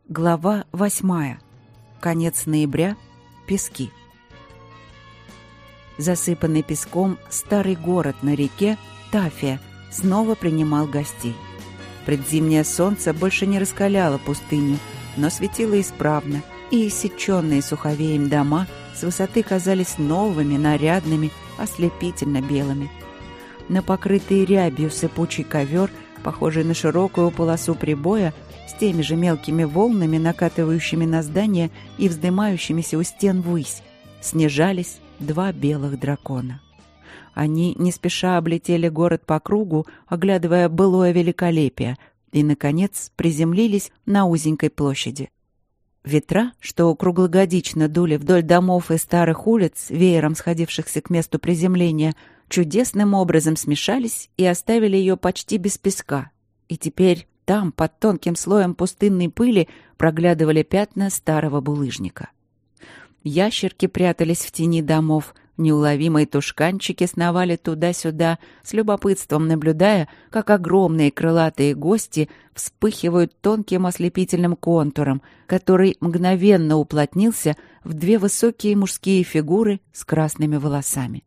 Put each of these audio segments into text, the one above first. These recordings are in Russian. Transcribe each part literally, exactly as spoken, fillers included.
Глава восьмая. Конец ноября. Пески. Засыпанный песком старый город на реке Тафия снова принимал гостей. Предзимнее солнце больше не раскаляло пустыню, но светило исправно, и иссеченные суховеем дома с высоты казались новыми, нарядными, ослепительно белыми. На покрытый рябью сыпучий ковер, похожий на широкую полосу прибоя, с теми же мелкими волнами, накатывающими на здание и вздымающимися у стен ввысь, снижались два белых дракона. Они не спеша облетели город по кругу, оглядывая былое великолепие, и, наконец, приземлились на узенькой площади. Ветра, что круглогодично дули вдоль домов и старых улиц, веером сходившихся к месту приземления, чудесным образом смешались и оставили ее почти без песка. И теперь там, под тонким слоем пустынной пыли, проглядывали пятна старого булыжника. Ящерки прятались в тени домов, неуловимые тушканчики сновали туда-сюда, с любопытством наблюдая, как огромные крылатые гости вспыхивают тонким ослепительным контуром, который мгновенно уплотнился в две высокие мужские фигуры с красными волосами.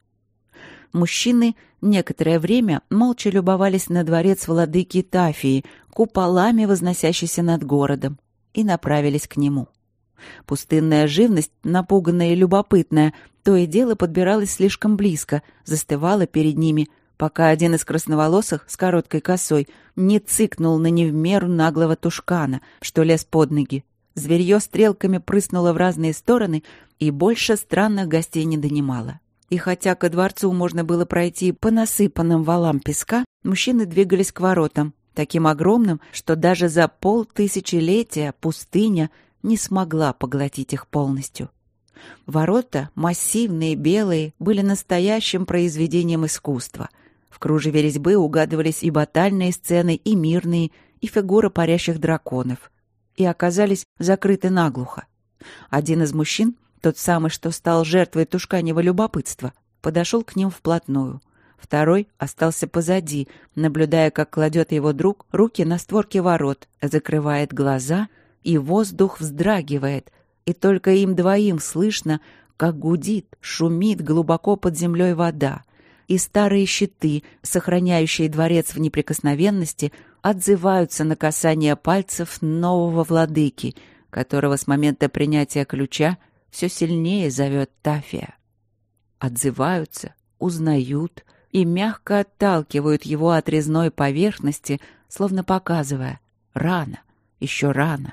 Мужчины некоторое время молча любовались на дворец владыки Тафии, куполами возносящийся над городом, и направились к нему. Пустынная живность, напуганная и любопытная, то и дело подбиралась слишком близко, застывала перед ними, пока один из красноволосых с короткой косой не цыкнул на не в меру наглого тушкана, что лез под ноги. Зверье стрелками прыснуло в разные стороны, и больше странных гостей не донимало. И хотя ко дворцу можно было пройти по насыпанным валам песка, мужчины двигались к воротам, таким огромным, что даже за полтысячелетия пустыня не смогла поглотить их полностью. Ворота, массивные, белые, были настоящим произведением искусства. В кружеве резьбы угадывались и батальные сцены, и мирные, и фигуры парящих драконов. И оказались закрыты наглухо. Один из мужчин, тот самый, что стал жертвой тушканьего любопытства, подошел к ним вплотную. Второй остался позади, наблюдая, как кладет его друг руки на створки ворот, закрывает глаза, и воздух вздрагивает, и только им двоим слышно, как гудит, шумит глубоко под землей вода, и старые щиты, сохраняющие дворец в неприкосновенности, отзываются на касание пальцев нового владыки, которого с момента принятия ключа все сильнее зовет Тафия. Отзываются, узнают и мягко отталкивают его от резной поверхности, словно показывая: рано, еще рано.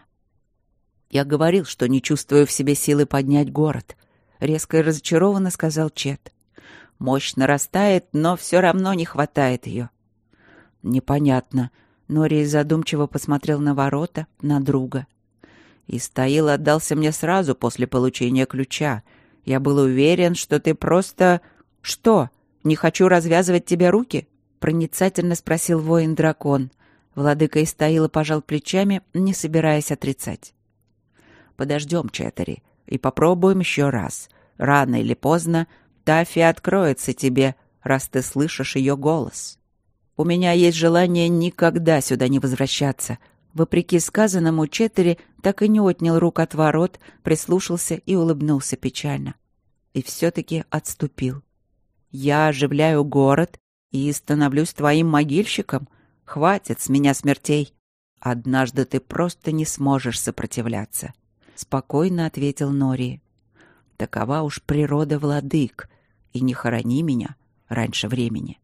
«Я говорил, что не чувствую в себе силы поднять город», — резко и разочарованно сказал Чет. «Мощь нарастает, но все равно не хватает ее». «Непонятно». Нори задумчиво посмотрел на ворота, на друга. «Истаил отдался мне сразу после получения ключа. Я был уверен, что ты просто...» «Что, не хочу развязывать тебе руки?» — проницательно спросил воин-дракон. Владыка Истаила пожал плечами, не собираясь отрицать. «Подождем, Четтери, и попробуем еще раз. Рано или поздно Тафия откроется тебе, раз ты слышишь ее голос. У меня есть желание никогда сюда не возвращаться». Вопреки сказанному, Четтери так и не отнял рук от ворот, прислушался и улыбнулся печально. И все-таки отступил. «Я оживляю город и становлюсь твоим могильщиком. Хватит с меня смертей. Однажды ты просто не сможешь сопротивляться», — спокойно ответил Нори. «Такова уж природа владык, и не хорони меня раньше времени».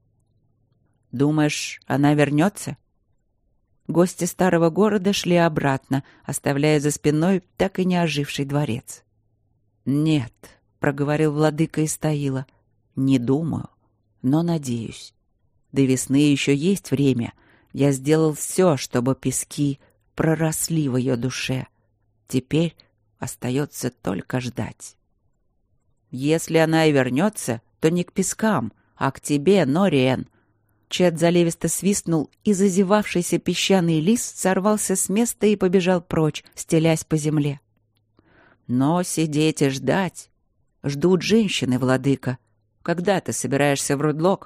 «Думаешь, она вернется?» Гости старого города шли обратно, оставляя за спиной так и не оживший дворец. «Нет», — проговорил владыка Истаила, — «не думаю, но надеюсь. До весны еще есть время. Я сделал все, чтобы пески проросли в ее душе. Теперь остается только ждать». «Если она и вернется, то не к пескам, а к тебе, Нориэн». Чет заливисто свистнул, и зазевавшийся песчаный лис сорвался с места и побежал прочь, стелясь по земле. «Но сидеть и ждать. Ждут женщины, владыка. Когда ты собираешься в Рудлок?»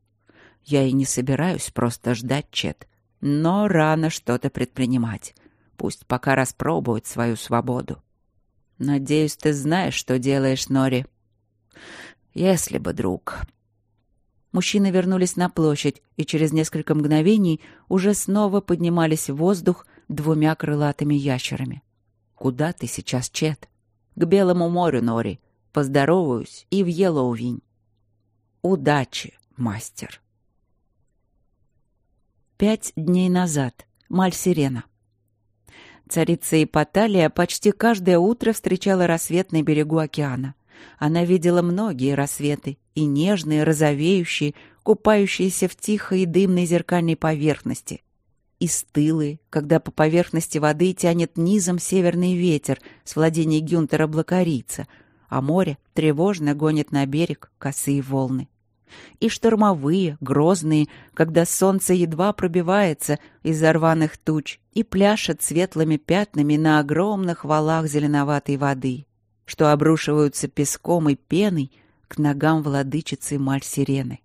«Я и не собираюсь просто ждать, Чет. Но рано что-то предпринимать. Пусть пока распробуют свою свободу. Надеюсь, ты знаешь, что делаешь, Нори. Если бы, друг. Мужчины вернулись на площадь, и через несколько мгновений уже снова поднимались в воздух двумя крылатыми ящерами. Куда ты сейчас, Чет? К Белому морю, Нори. Поздороваюсь и в Йеллоувинь. Удачи, мастер. Пять дней назад. Маль-Сирена. Царица Ипаталия почти каждое утро встречала рассвет на берегу океана. Она видела многие рассветы, и нежные, розовеющие, купающиеся в тихой и дымной зеркальной поверхности, и стылые, когда по поверхности воды тянет низом северный ветер с владения Гюнтера Блакарийца, а море тревожно гонит на берег косые волны. И штормовые, грозные, когда солнце едва пробивается из-за рваных туч и пляшет светлыми пятнами на огромных валах зеленоватой воды, что обрушиваются песком и пеной к ногам владычицы Маль-Сирены.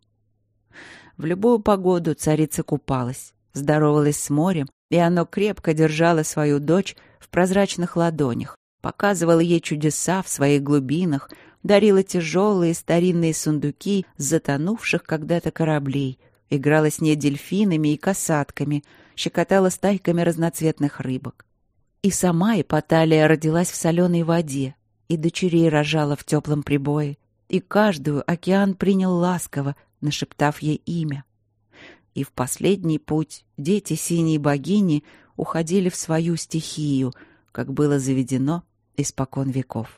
В любую погоду царица купалась, здоровалась с морем, и оно крепко держало свою дочь в прозрачных ладонях, показывало ей чудеса в своих глубинах, дарила тяжелые старинные сундуки затонувших когда-то кораблей, играла с ней дельфинами и касатками, щекотала стайками разноцветных рыбок. И сама Ипаталия родилась в соленой воде, и дочерей рожала в теплом прибое, и каждую океан принял ласково, нашептав ей имя. И в последний путь дети синей богини уходили в свою стихию, как было заведено испокон веков.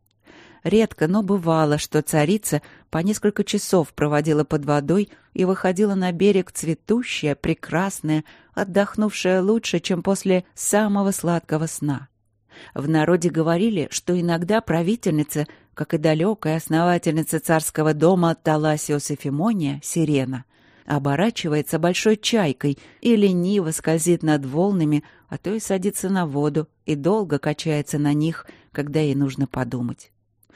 Редко, но бывало, что царица по несколько часов проводила под водой и выходила на берег цветущая, прекрасная, отдохнувшая лучше, чем после самого сладкого сна. В народе говорили, что иногда правительница, как и далекая основательница царского дома Таласиос Эфимония, Сирена, оборачивается большой чайкой и лениво скользит над волнами, а то и садится на воду и долго качается на них, когда ей нужно подумать.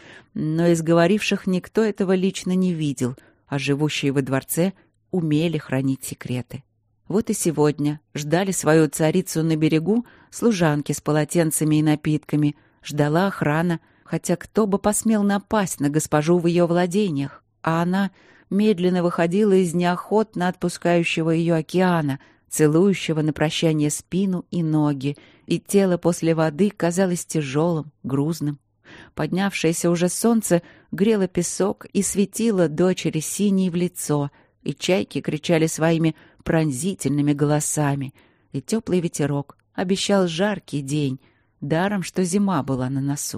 Но из говоривших никто этого лично не видел, а живущие во дворце умели хранить секреты. Вот и сегодня ждали свою царицу на берегу служанки с полотенцами и напитками, ждала охрана, хотя кто бы посмел напасть на госпожу в ее владениях, а она медленно выходила из неохотно отпускающего ее океана, целующего на прощание спину и ноги, и тело после воды казалось тяжелым, грузным. Поднявшееся уже солнце грело песок и светило дочери синей в лицо, и чайки кричали своими пронзительными голосами, и теплый ветерок обещал жаркий день, даром, что зима была на носу.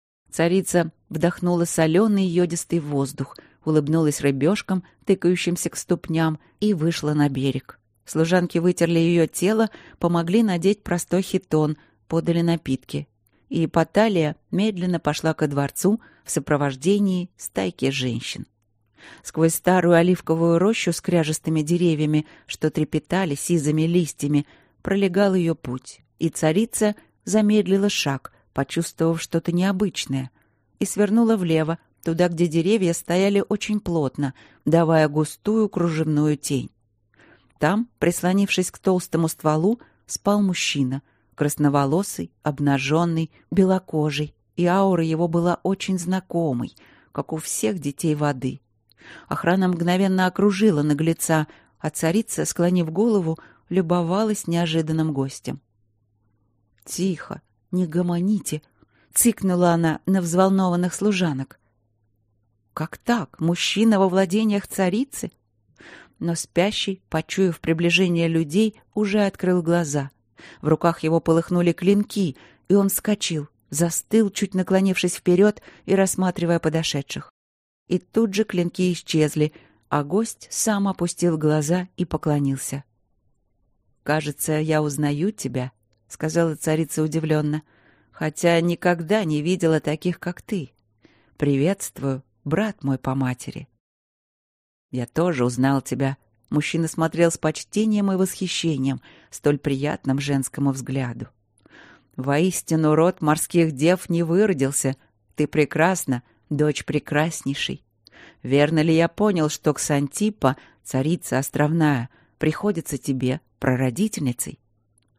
Царица вдохнула соленый йодистый воздух, улыбнулась рыбешкам, тыкающимся к ступням, и вышла на берег. Служанки вытерли ее тело, помогли надеть простой хитон, подали напитки. И Ипаталия медленно пошла ко дворцу в сопровождении стайки женщин. Сквозь старую оливковую рощу с кряжестыми деревьями, что трепетали сизыми листьями, пролегал ее путь, и царица замедлила шаг, почувствовав что-то необычное, и свернула влево, туда, где деревья стояли очень плотно, давая густую кружевную тень. Там, прислонившись к толстому стволу, спал мужчина, красноволосый, обнаженный, белокожий, и аура его была очень знакомой, как у всех детей воды. Охрана мгновенно окружила наглеца, а царица, склонив голову, любовалась неожиданным гостем. «Тихо, не гомоните!» — цыкнула она на взволнованных служанок. «Как так? Мужчина во владениях царицы?» Но спящий, почуяв приближение людей, уже открыл глаза. В руках его полыхнули клинки, и он вскочил, застыл, чуть наклонившись вперед и рассматривая подошедших. И тут же клинки исчезли, а гость сам опустил глаза и поклонился. «Кажется, я узнаю тебя», — сказала царица удивленно, «хотя никогда не видела таких, как ты. Приветствую, брат мой по матери». «Я тоже узнал тебя». Мужчина смотрел с почтением и восхищением, столь приятным женскому взгляду. «Воистину, род морских дев не выродился. Ты прекрасна, дочь прекраснейшей. Верно ли я понял, что Ксантиппа, царица островная, приходится тебе прародительницей?»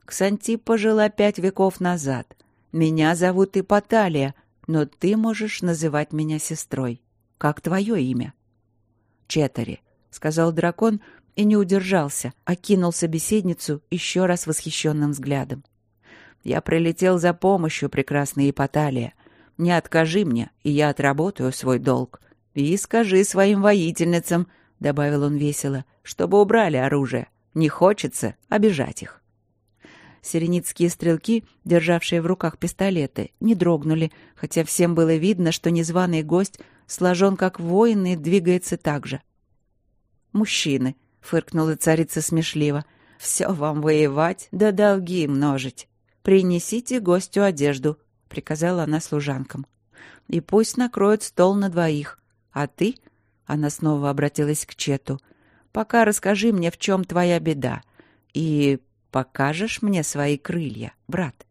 Ксантиппа жила пять веков назад. Меня зовут Ипоталия, но ты можешь называть меня сестрой. Как твое имя?» «Четари», — сказал дракон и не удержался, окинул собеседницу еще раз восхищенным взглядом. «Я прилетел за помощью, прекрасная Ипоталия. Не откажи мне, и я отработаю свой долг. И скажи своим воительницам, — добавил он весело, — чтобы убрали оружие. Не хочется обижать их». Сиреницкие стрелки, державшие в руках пистолеты, не дрогнули, хотя всем было видно, что незваный гость сложен как воин и двигается так же. «Мужчины», — фыркнула царица смешливо, — «все вам воевать да долги множить. Принесите гостю одежду», — приказала она служанкам. «И пусть накроют стол на двоих. А ты, — она снова обратилась к Чету, — пока расскажи мне, в чем твоя беда, и покажешь мне свои крылья, брат».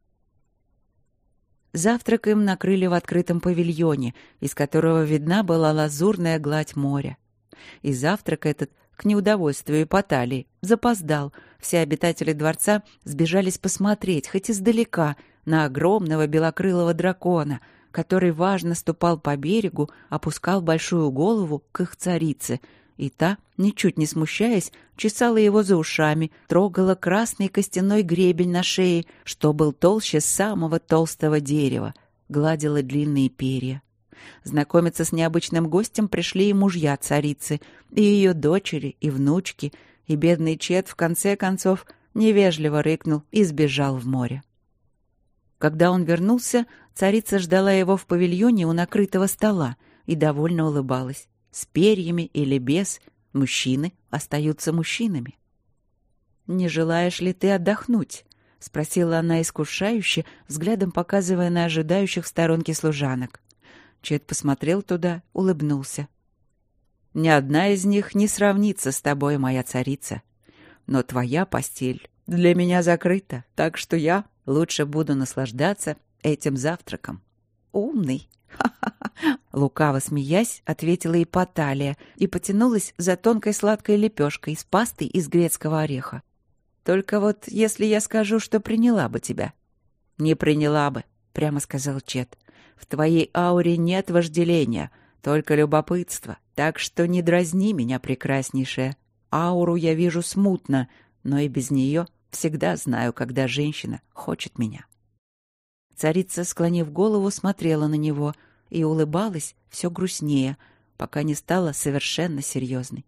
Завтрак им накрыли в открытом павильоне, из которого видна была лазурная гладь моря. И завтрак этот, к неудовольствию Ипоталии, запоздал. Все обитатели дворца сбежались посмотреть, хоть издалека, на огромного белокрылого дракона, который важно ступал по берегу, опускал большую голову к их царице, и та, ничуть не смущаясь, чесала его за ушами, трогала красный костяной гребень на шее, что был толще самого толстого дерева, гладила длинные перья. Знакомиться с необычным гостем пришли и мужья царицы, и ее дочери, и внучки, и бедный Чет в конце концов невежливо рыкнул и сбежал в море. Когда он вернулся, царица ждала его в павильоне у накрытого стола и довольно улыбалась. С перьями или без, мужчины остаются мужчинами. «Не желаешь ли ты отдохнуть?» — спросила она искушающе, взглядом показывая на ожидающих в сторонке служанок. Чет посмотрел туда, улыбнулся. «Ни одна из них не сравнится с тобой, моя царица. Но твоя постель для меня закрыта, так что я лучше буду наслаждаться этим завтраком». «Умный!» «Ха-ха-ха!» Лукаво смеясь, ответила Ипоталия и потянулась за тонкой сладкой лепешкой с пастой из грецкого ореха. «Только вот если я скажу, что приняла бы тебя». «Не приняла бы», — прямо сказал Чет. «В твоей ауре нет вожделения, только любопытство, так что не дразни меня, прекраснейшая. Ауру я вижу смутно, но и без нее всегда знаю, когда женщина хочет меня». Царица, склонив голову, смотрела на него и улыбалась все грустнее, пока не стала совершенно серьезной.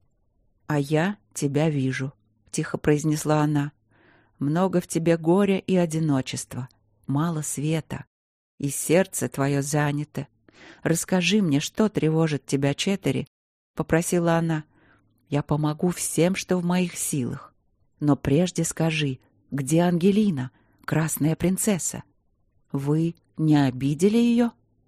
«А я тебя вижу», — тихо произнесла она. «Много в тебе горя и одиночества, мало света, и сердце твое занято. Расскажи мне, что тревожит тебя, Четари», — попросила она. «Я помогу всем, что в моих силах. Но прежде скажи, где Ангелина, красная принцесса? Вы не обидели ее?»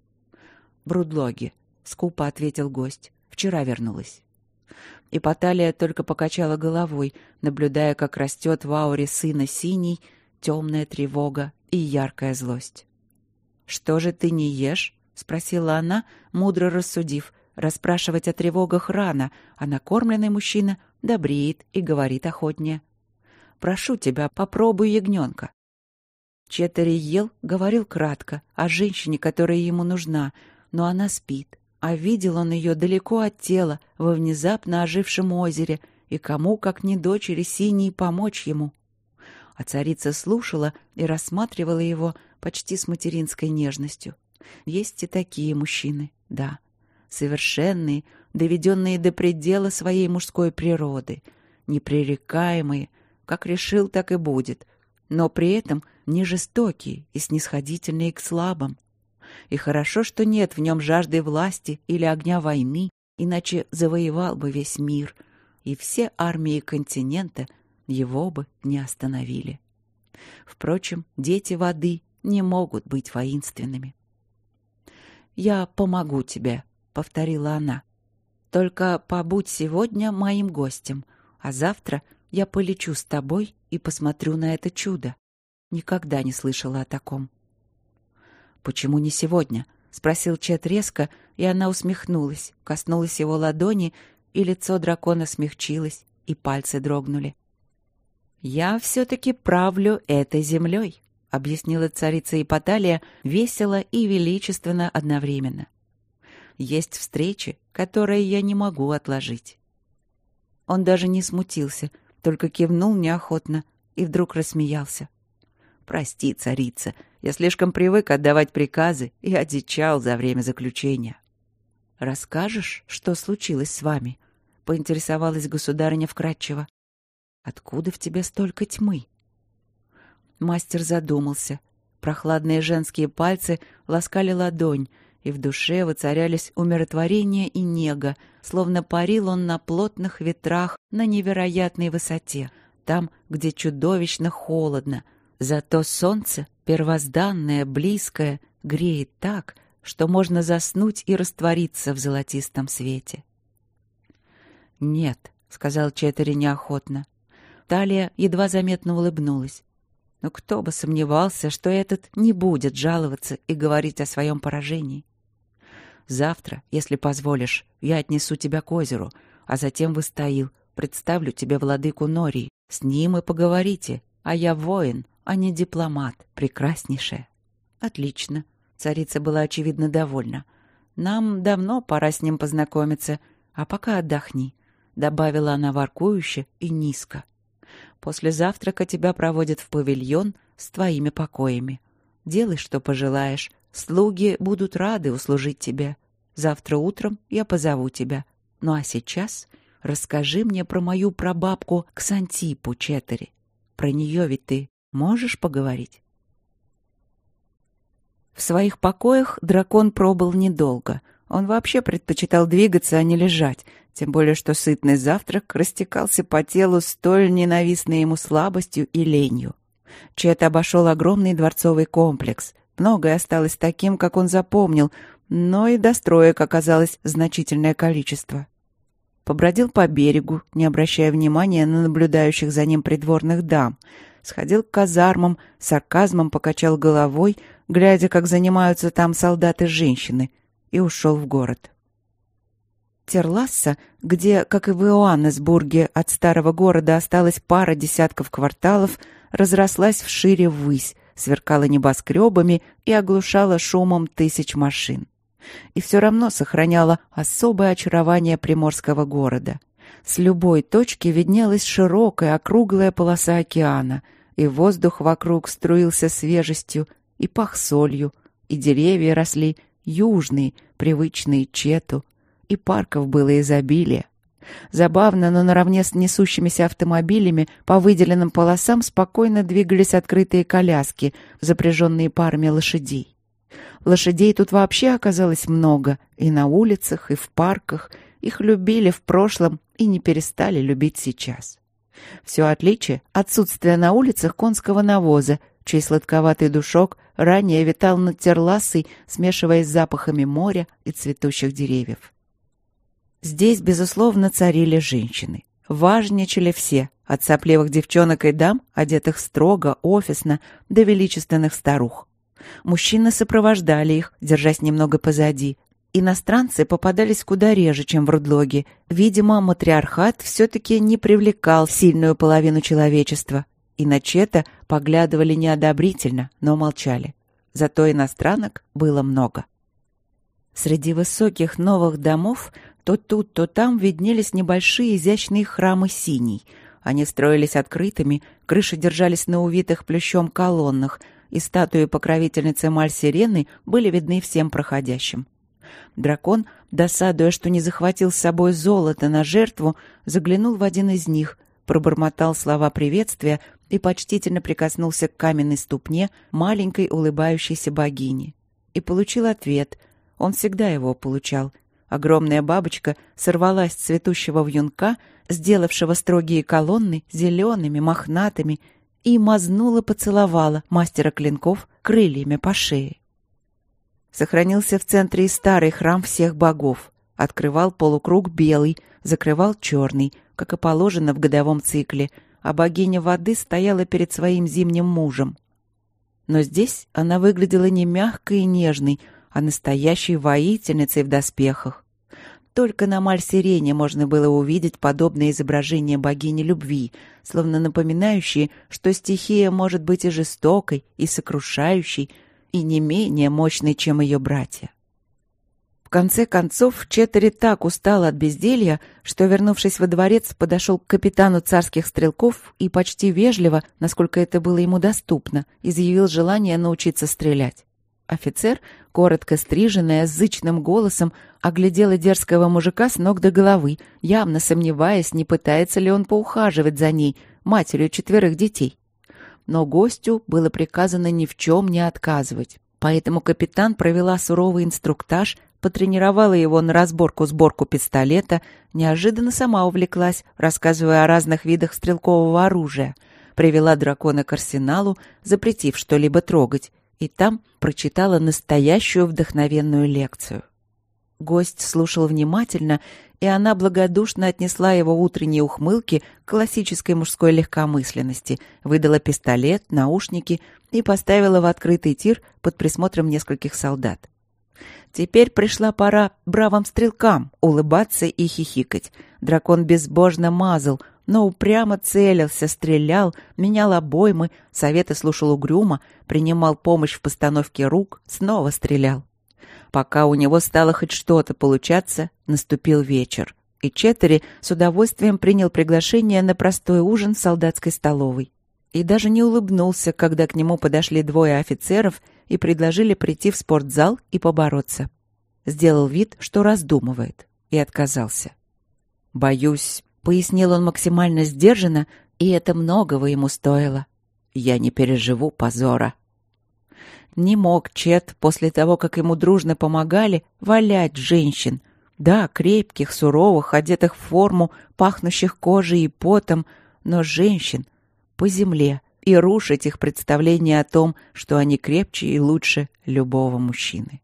«Брудлоги», — скупо ответил гость. «Вчера вернулась». Ипоталия только покачала головой, наблюдая, как растет в ауре сына синий, темная тревога и яркая злость. «Что же ты не ешь?» — спросила она, мудро рассудив. Расспрашивать о тревогах рано, а накормленный мужчина добреет и говорит охотнее. «Прошу тебя, попробуй ягненка». Четари ел, говорил кратко о женщине, которая ему нужна, но она спит, а видел он ее далеко от тела, во внезапно ожившем озере, и кому, как не дочери синей, помочь ему. А царица слушала и рассматривала его почти с материнской нежностью. Есть и такие мужчины, да, совершенные, доведенные до предела своей мужской природы, непререкаемые, как решил, так и будет, но при этом не жестокие и снисходительные к слабым. И хорошо, что нет в нем жажды власти или огня войны, иначе завоевал бы весь мир, и все армии континента его бы не остановили. Впрочем, дети воды не могут быть воинственными. «Я помогу тебе», — повторила она. «Только побудь сегодня моим гостем, а завтра я полечу с тобой и посмотрю на это чудо. Никогда не слышала о таком». «Почему не сегодня?» — спросил Чет резко, и она усмехнулась, коснулась его ладони, и лицо дракона смягчилось, и пальцы дрогнули. «Я все-таки правлю этой землей», — объяснила царица Ипаталия весело и величественно одновременно. «Есть встречи, которые я не могу отложить». Он даже не смутился, только кивнул неохотно и вдруг рассмеялся. «Прости, царица, я слишком привык отдавать приказы и одичал за время заключения». «Расскажешь, что случилось с вами?» — поинтересовалась государыня вкратчиво. «Откуда в тебе столько тьмы?» Мастер задумался. Прохладные женские пальцы ласкали ладонь, и в душе воцарялись умиротворение и нега, словно парил он на плотных ветрах на невероятной высоте, там, где чудовищно холодно. Зато солнце, первозданное, близкое, греет так, что можно заснуть и раствориться в золотистом свете. «Нет», — сказал Четтери неохотно. Талия едва заметно улыбнулась. Но кто бы сомневался, что этот не будет жаловаться и говорить о своем поражении. «Завтра, если позволишь, я отнесу тебя к озеру, а затем в Истаил, представлю тебе владыку Нории. С ним и поговорите, а я воин, а не дипломат, прекраснейшая». «Отлично», — царица была очевидно довольна. «Нам давно пора с ним познакомиться, а пока отдохни», — добавила она воркующе и низко. «После завтрака тебя проводят в павильон с твоими покоями. Делай, что пожелаешь. Слуги будут рады услужить тебе. Завтра утром я позову тебя. Ну а сейчас расскажи мне про мою прабабку Ксантипу, Четтери. Про нее ведь ты можешь поговорить?» В своих покоях дракон пробыл недолго. Он вообще предпочитал двигаться, а не лежать, тем более что сытный завтрак растекался по телу столь ненавистной ему слабостью и ленью. Чет обошел огромный дворцовый комплекс. Многое осталось таким, как он запомнил, но и достроек оказалось значительное количество. Побродил по берегу, не обращая внимания на наблюдающих за ним придворных дам. Сходил к казармам, с сарказмом покачал головой, глядя, как занимаются там солдаты-женщины, и ушел в город. Терласса, где, как и в Иоаннесбурге, от старого города осталась пара десятков кварталов, разрослась вшире ввысь, сверкала небоскребами и оглушала шумом тысяч машин. И все равно сохраняла особое очарование приморского города. С любой точки виднелась широкая округлая полоса океана, и воздух вокруг струился свежестью и пах солью, и деревья росли южные, привычные Чету, и парков было изобилие. Забавно, но наравне с несущимися автомобилями по выделенным полосам спокойно двигались открытые коляски, запряженные парами лошадей. Лошадей тут вообще оказалось много, и на улицах, и в парках. Их любили в прошлом и не перестали любить сейчас. Все отличие — отсутствие на улицах конского навоза, чей сладковатый душок ранее витал над Терлассой, смешиваясь с запахами моря и цветущих деревьев. Здесь, безусловно, царили женщины. Важничали все, от сопливых девчонок и дам, одетых строго, офисно, до величественных старух. Мужчины сопровождали их, держась немного позади. Иностранцы попадались куда реже, чем в Рудлоге. Видимо, матриархат все-таки не привлекал сильную половину человечества. И на Чета поглядывали неодобрительно, но молчали. Зато иностранок было много. Среди высоких новых домов то тут, то там виднелись небольшие изящные храмы синей. Они строились открытыми, крыши держались на увитых плющом колоннах, и статуи покровительницы Маль-Сирены были видны всем проходящим. Дракон, досадуя, что не захватил с собой золото на жертву, заглянул в один из них, пробормотал слова приветствия и почтительно прикоснулся к каменной ступне маленькой улыбающейся богини. И получил ответ. Он всегда его получал. Огромная бабочка сорвалась с цветущего вьюнка, сделавшего строгие колонны зелеными, мохнатыми, и мазнула, поцеловала мастера клинков крыльями по шее. Сохранился в центре и старый храм всех богов. Открывал полукруг белый, закрывал черный, как и положено в годовом цикле, а богиня воды стояла перед своим зимним мужем. Но здесь она выглядела не мягкой и нежной, а настоящей воительницей в доспехах. Только на Маль-Сирене можно было увидеть подобное изображение богини любви, словно напоминающее, что стихия может быть и жестокой, и сокрушающей, и не менее мощной, чем ее братья. В конце концов, Четтери так устал от безделья, что, вернувшись во дворец, подошел к капитану царских стрелков и почти вежливо, насколько это было ему доступно, изъявил желание научиться стрелять. Офицер, коротко стриженная, с зычным голосом, оглядела дерзкого мужика с ног до головы, явно сомневаясь, не пытается ли он поухаживать за ней, матерью четверых детей. Но гостю было приказано ни в чем не отказывать, поэтому капитан провела суровый инструктаж, потренировала его на разборку-сборку пистолета, неожиданно сама увлеклась, рассказывая о разных видах стрелкового оружия, привела дракона к арсеналу, запретив что-либо трогать, и там прочитала настоящую вдохновенную лекцию. Гость слушал внимательно, и она благодушно отнесла его утренние ухмылки к классической мужской легкомысленности, выдала пистолет, наушники и поставила в открытый тир под присмотром нескольких солдат. Теперь пришла пора бравым стрелкам улыбаться и хихикать. Дракон безбожно мазал, но упрямо целился, стрелял, менял обоймы, советы слушал угрюмо, принимал помощь в постановке рук, снова стрелял. Пока у него стало хоть что-то получаться, наступил вечер, и Четтери с удовольствием принял приглашение на простой ужин в солдатской столовой. И даже не улыбнулся, когда к нему подошли двое офицеров и предложили прийти в спортзал и побороться. Сделал вид, что раздумывает, и отказался. «Боюсь», — пояснил он максимально сдержанно, и это многого ему стоило. «Я не переживу позора». Не мог Чет, после того, как ему дружно помогали, валять женщин. Да, крепких, суровых, одетых в форму, пахнущих кожей и потом, но женщин по земле, и рушить их представление о том, что они крепче и лучше любого мужчины.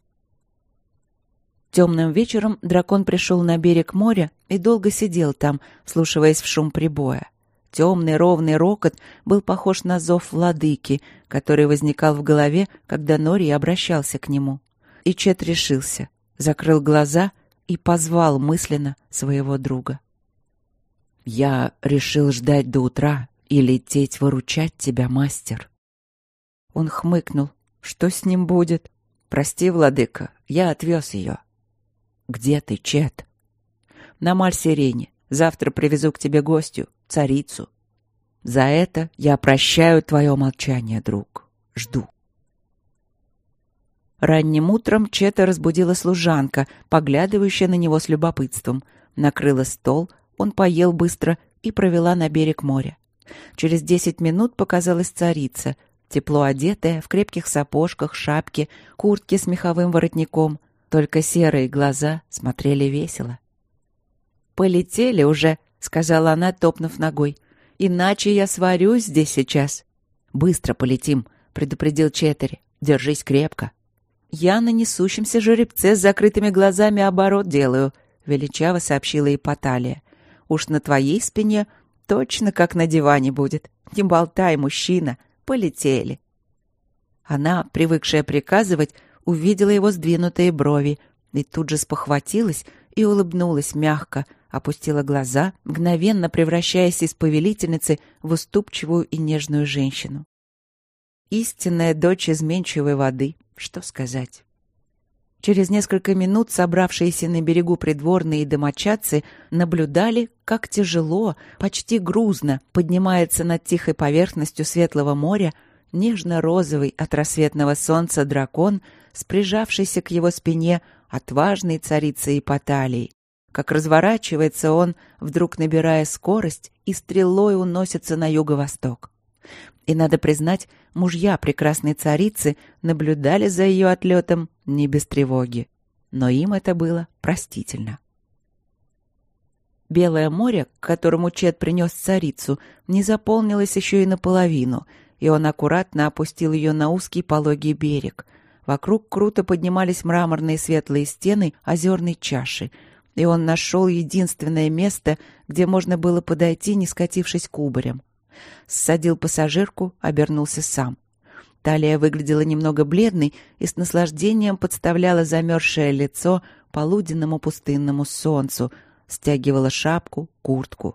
Темным вечером дракон пришел на берег моря и долго сидел там, вслушиваясь в шум прибоя. Темный ровный рокот был похож на зов владыки, который возникал в голове, когда Нори обращался к нему. И Чет решился, закрыл глаза и позвал мысленно своего друга. «Я решил ждать до утра и лететь выручать тебя, мастер». Он хмыкнул. «Что с ним будет?» «Прости, владыка, я отвез ее». «Где ты, Чет?» «На Маль-Сирене. Завтра привезу к тебе гостью, царицу. За это я прощаю твое молчание, друг. Жду». Ранним утром Чета разбудила служанка, поглядывающая на него с любопытством. Накрыла стол, он поел быстро и провела на берег моря. Через десять минут показалась царица, тепло одетая, в крепких сапожках, шапке, куртке с меховым воротником. Только серые глаза смотрели весело. «Полетели уже», — сказала она, топнув ногой. «Иначе я сварюсь здесь сейчас». «Быстро полетим», — предупредил Четтери. «Держись крепко». «Я на несущемся жеребце с закрытыми глазами оборот делаю», — величаво сообщила Ипоталия. «Уж на твоей спине точно как на диване будет. Не болтай, мужчина. Полетели». Она, привыкшая приказывать, увидела его сдвинутые брови и тут же спохватилась и улыбнулась мягко, опустила глаза, мгновенно превращаясь из повелительницы в уступчивую и нежную женщину. Истинная дочь изменчивой воды, что сказать. Через несколько минут собравшиеся на берегу придворные и домочадцы наблюдали, как тяжело, почти грузно поднимается над тихой поверхностью светлого моря нежно-розовый от рассветного солнца дракон с прижавшейся к его спине отважной царицей Ипоталией. Как разворачивается он, вдруг набирая скорость, и стрелой уносится на юго-восток. И, надо признать, мужья прекрасной царицы наблюдали за ее отлетом не без тревоги. Но им это было простительно. Белое море, к которому Чет принес царицу, не заполнилось еще и наполовину, и он аккуратно опустил ее на узкий пологий берег. Вокруг круто поднимались мраморные светлые стены озерной чаши, и он нашел единственное место, где можно было подойти, не скатившись кубарем. Ссадил пассажирку, обернулся сам. Талия выглядела немного бледной и с наслаждением подставляла замерзшее лицо полуденному пустынному солнцу, стягивала шапку, куртку.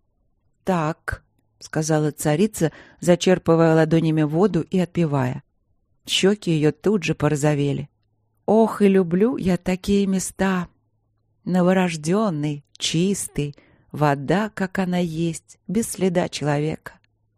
«Так», — сказала царица, зачерпывая ладонями воду и отпивая. Щеки ее тут же порозовели. «Ох, и люблю я такие места! Новорожденный, чистый, вода, как она есть, без следа человека».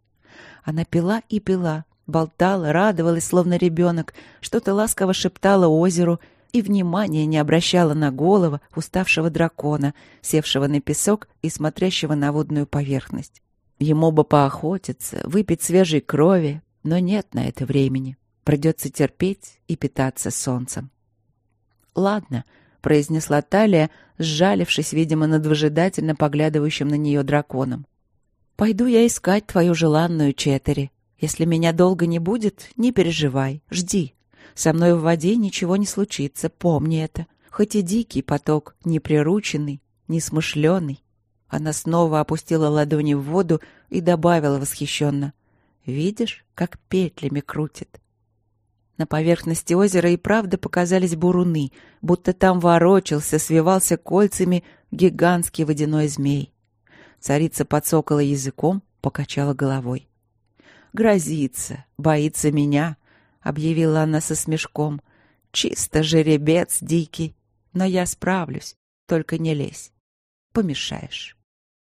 Она пила и пила, болтала, радовалась, словно ребенок, что-то ласково шептала озеру и внимания не обращала на голову уставшего дракона, севшего на песок и смотрящего на водную поверхность. Ему бы поохотиться, выпить свежей крови, но нет на это времени. Придется терпеть и питаться солнцем. «Ладно», — произнесла Талия, сжалившись, видимо, над выжидательно поглядывающим на нее драконом. «Пойду я искать твою желанную Четтери. Если меня долго не будет, не переживай, жди. Со мной в воде ничего не случится, помни это. Хоть и дикий поток, неприрученный, несмышленый». Она снова опустила ладони в воду и добавила восхищенно: «Видишь, как петлями крутит?» На поверхности озера и правда показались буруны, будто там ворочался, свивался кольцами гигантский водяной змей. Царица подсокала языком, покачала головой. «Грозится, боится меня», — объявила она со смешком. «Чисто жеребец дикий, но я справлюсь, только не лезь, помешаешь».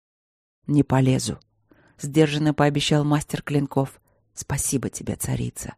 «Не полезу», — сдержанно пообещал мастер клинков. «Спасибо тебе, царица».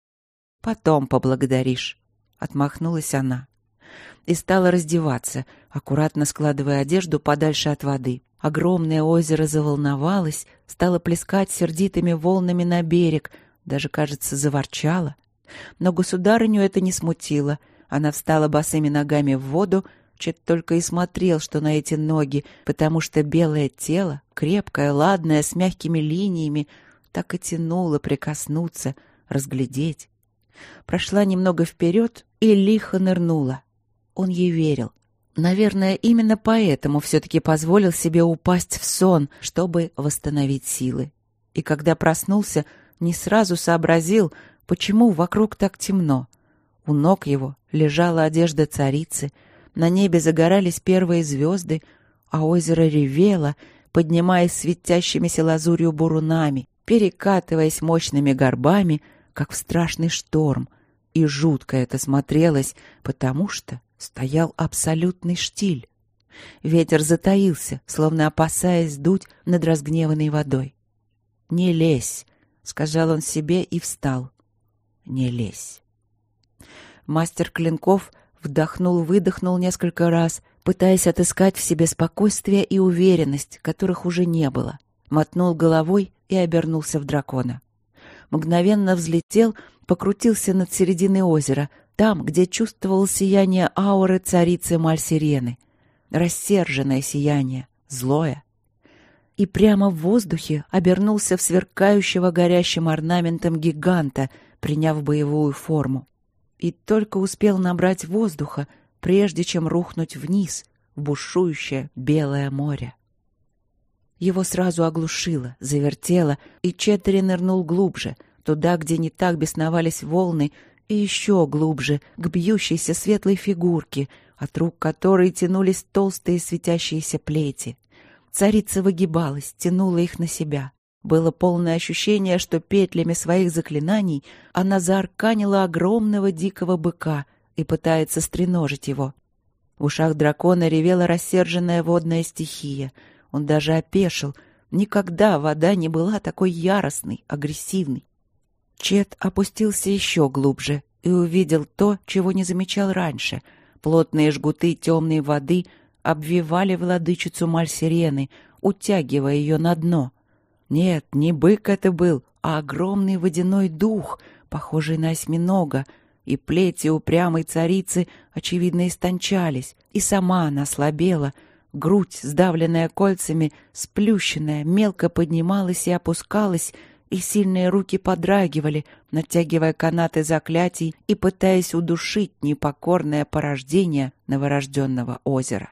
«Потом поблагодаришь», — отмахнулась она. И стала раздеваться, аккуратно складывая одежду подальше от воды. Огромное озеро заволновалось, стало плескать сердитыми волнами на берег, даже, кажется, заворчало. Но государыню это не смутило. Она встала босыми ногами в воду, Чет только и смотрел, что на эти ноги, потому что белое тело, крепкое, ладное, с мягкими линиями, так и тянуло прикоснуться, разглядеть. Прошла немного вперед и лихо нырнула. Он ей верил. Наверное, именно поэтому все-таки позволил себе упасть в сон, чтобы восстановить силы. И когда проснулся, не сразу сообразил, почему вокруг так темно. У ног его лежала одежда царицы, на небе загорались первые звезды, а озеро ревело, поднимаясь светящимися лазурью бурунами, перекатываясь мощными горбами, как в страшный шторм, и жутко это смотрелось, потому что стоял абсолютный штиль. Ветер затаился, словно опасаясь дуть над разгневанной водой. «Не лезь», — сказал он себе и встал. «Не лезь». Мастер клинков вдохнул-выдохнул несколько раз, пытаясь отыскать в себе спокойствие и уверенность, которых уже не было. Мотнул головой и обернулся в дракона. Мгновенно взлетел, покрутился над серединой озера, там, где чувствовал сияние ауры царицы Мальсирены. Рассерженное сияние, злое. И прямо в воздухе обернулся в сверкающего горящим орнаментом гиганта, приняв боевую форму. И только успел набрать воздуха, прежде чем рухнуть вниз, в бушующее белое море. Его сразу оглушило, завертело, и Четтери нырнул глубже, туда, где не так бесновались волны, и еще глубже, к бьющейся светлой фигурке, от рук которой тянулись толстые светящиеся плети. Царица выгибалась, тянула их на себя. Было полное ощущение, что петлями своих заклинаний она заарканила огромного дикого быка и пытается стреножить его. В ушах дракона ревела рассерженная водная стихия. Он даже опешил. Никогда вода не была такой яростной, агрессивной. Чет опустился еще глубже и увидел то, чего не замечал раньше. Плотные жгуты темной воды обвивали владычицу Мальсирены, утягивая ее на дно. Нет, не бык это был, а огромный водяной дух, похожий на осьминога, и плети упрямой царицы, очевидно, истончались, и сама она слабела. Грудь, сдавленная кольцами, сплющенная, мелко поднималась и опускалась, и сильные руки подрагивали, натягивая канаты заклятий и пытаясь удушить непокорное порождение новорожденного озера.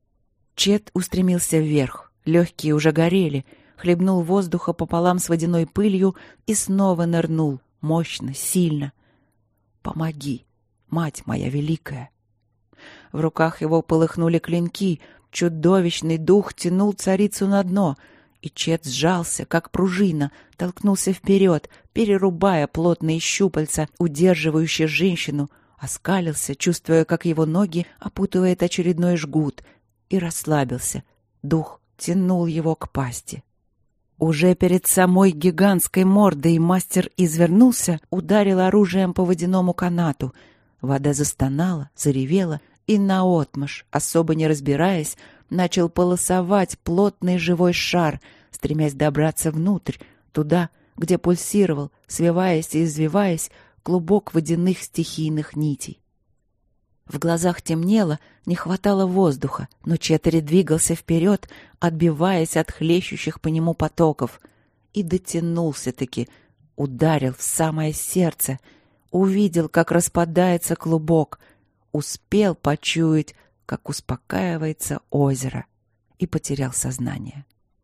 Чет устремился вверх, легкие уже горели, хлебнул воздуха пополам с водяной пылью и снова нырнул, мощно, сильно. «Помоги, мать моя великая!» В руках его полыхнули клинки, чудовищный дух тянул царицу на дно, и Чет сжался, как пружина, толкнулся вперед, перерубая плотные щупальца, удерживающие женщину, оскалился, чувствуя, как его ноги опутывает очередной жгут, и расслабился. Дух тянул его к пасти. Уже перед самой гигантской мордой мастер извернулся, ударил оружием по водяному канату. Вода застонала, заревела, и наотмашь, особо не разбираясь, начал полосовать плотный живой шар, стремясь добраться внутрь, туда, где пульсировал, свиваясь и извиваясь, клубок водяных стихийных нитей. В глазах темнело, не хватало воздуха, но Четтери двигался вперед, отбиваясь от хлещущих по нему потоков. И дотянулся-таки, ударил в самое сердце, увидел, как распадается клубок, успел почуять, как успокаивается озеро, и потерял сознание.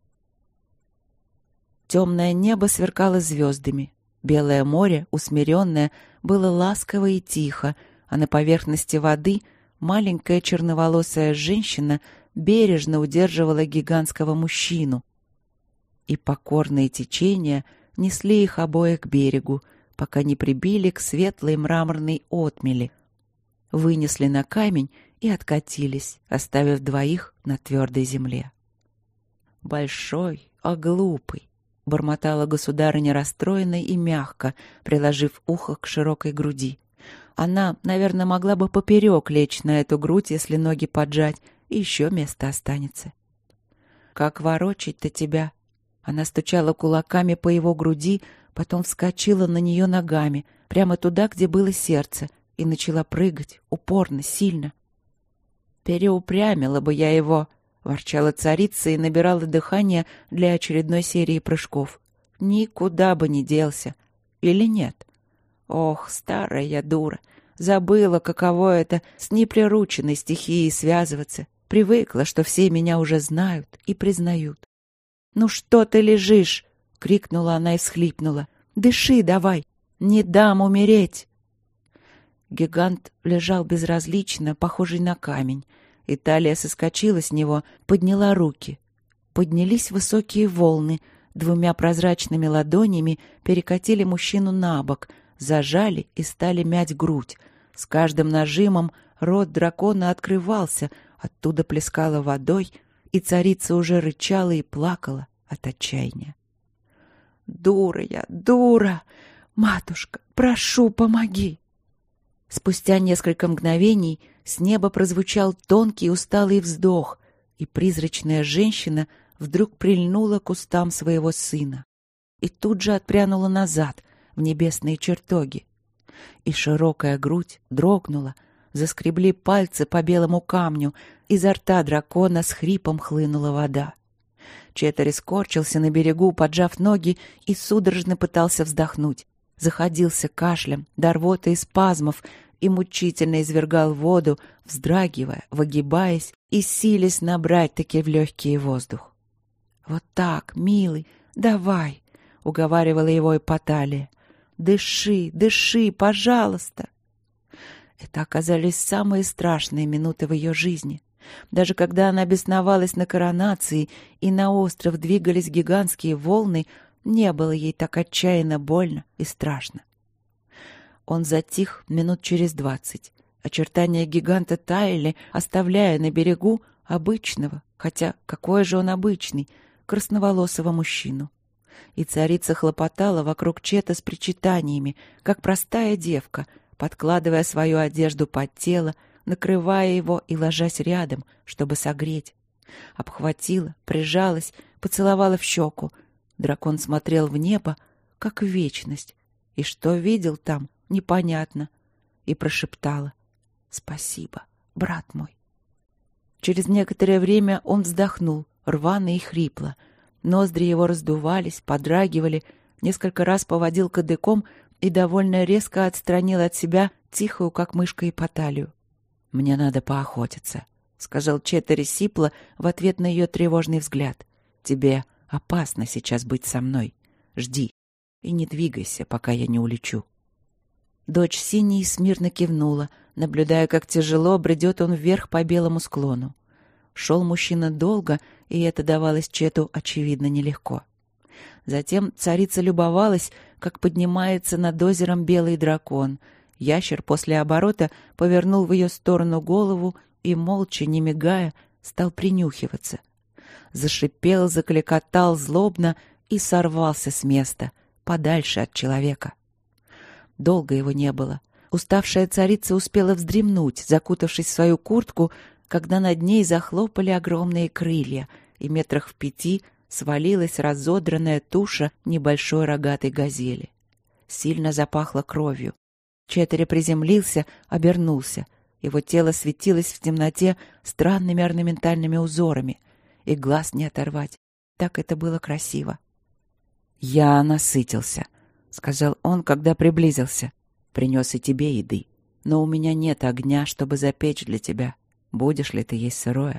Темное небо сверкало звездами. Белое море, усмиренное, было ласково и тихо, а на поверхности воды маленькая черноволосая женщина бережно удерживала гигантского мужчину. И покорные течения несли их обоих к берегу, пока не прибили к светлой мраморной отмели, вынесли на камень и откатились, оставив двоих на твердой земле. «Большой, а глупый», — бормотала государыня расстроенно и мягко, приложив ухо к широкой груди. Она, наверное, могла бы поперек лечь на эту грудь, если ноги поджать, и еще место останется. «Как ворочать-то тебя?» Она стучала кулаками по его груди, потом вскочила на нее ногами, прямо туда, где было сердце, и начала прыгать, упорно, сильно. «Переупрямила бы я его», — ворчала царица и набирала дыхание для очередной серии прыжков. «Никуда бы не делся. Или нет? Ох, старая я дура. Забыла, каково это с неприрученной стихией связываться. Привыкла, что все меня уже знают и признают. «Ну что ты лежишь?» — крикнула она и всхлипнула. «Дыши давай! Не дам умереть!» Гигант лежал безразлично, похожий на камень. Италия соскочила с него, подняла руки. Поднялись высокие волны, двумя прозрачными ладонями перекатили мужчину на бок, зажали и стали мять грудь. С каждым нажимом рот дракона открывался, оттуда плескала водой, и царица уже рычала и плакала от отчаяния. «Дура я, дура! Матушка, прошу, помоги!» Спустя несколько мгновений с неба прозвучал тонкий усталый вздох, и призрачная женщина вдруг прильнула к устам своего сына и тут же отпрянула назад, в небесные чертоги. И широкая грудь дрогнула, заскребли пальцы по белому камню, изо рта дракона с хрипом хлынула вода. Четтери скорчился на берегу, поджав ноги, и судорожно пытался вздохнуть. Заходился кашлем, до рвоты и спазмов, и мучительно извергал воду, вздрагивая, выгибаясь и силясь набрать-таки в легкий воздух. «Вот так, милый, давай!» — уговаривала его Эпаталия. «Дыши, дыши, пожалуйста!» Это оказались самые страшные минуты в ее жизни. Даже когда она бесновалась на коронации и на остров двигались гигантские волны, не было ей так отчаянно больно и страшно. Он затих минут через двадцать. Очертания гиганта таяли, оставляя на берегу обычного, хотя какой же он обычный, красноволосого мужчину. И царица хлопотала вокруг Чета с причитаниями, как простая девка, подкладывая свою одежду под тело, накрывая его и ложась рядом, чтобы согреть. Обхватила, прижалась, поцеловала в щеку. Дракон смотрел в небо, как в вечность, и что видел там, непонятно, и прошептала: «Спасибо, брат мой». Через некоторое время он вздохнул, рвано и хрипло. Ноздри его раздувались, подрагивали, несколько раз поводил кадыком и довольно резко отстранил от себя тихую, как мышка, Эпаталию. «Мне надо поохотиться», — сказал Четтери сипло в ответ на ее тревожный взгляд. «Тебе опасно сейчас быть со мной. Жди». и не двигайся, пока я не улечу». Дочь Синей смирно кивнула, наблюдая, как тяжело бредет он вверх по белому склону. Шел мужчина долго, и это давалось Чету, очевидно, нелегко. Затем царица любовалась, как поднимается над озером белый дракон. Ящер после оборота повернул в ее сторону голову и, молча, не мигая, стал принюхиваться. Зашипел, закликотал злобно и сорвался с места, подальше от человека. Долго его не было. Уставшая царица успела вздремнуть, закутавшись в свою куртку, когда над ней захлопали огромные крылья, и метрах в пяти свалилась разодранная туша небольшой рогатой газели. Сильно запахло кровью. Четыре приземлился, обернулся. Его тело светилось в темноте странными орнаментальными узорами, и глаз не оторвать. Так это было красиво. «Я насытился», — сказал он, когда приблизился. «Принес и тебе еды, но у меня нет огня, чтобы запечь для тебя. Будешь ли ты есть сырое?»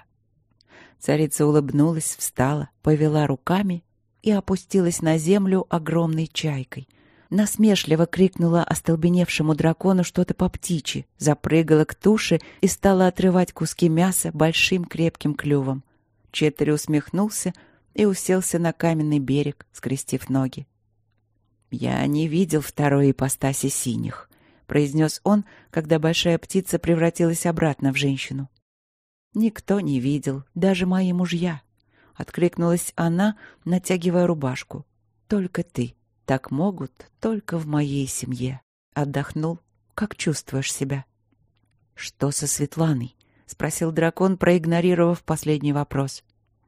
Царица улыбнулась, встала, повела руками и опустилась на землю огромной чайкой. Насмешливо крикнула остолбеневшему дракону что-то по птичьи, запрыгала к туше и стала отрывать куски мяса большим крепким клювом. Четтери усмехнулся и уселся на каменный берег, скрестив ноги. «Я не видел второй ипостаси синих», — произнес он, когда большая птица превратилась обратно в женщину. «Никто не видел, даже мои мужья», — откликнулась она, натягивая рубашку. «Только ты. Так могут только в моей семье. Отдохнул? Как чувствуешь себя?» «Что со Светланой?» — спросил дракон, проигнорировав последний вопрос.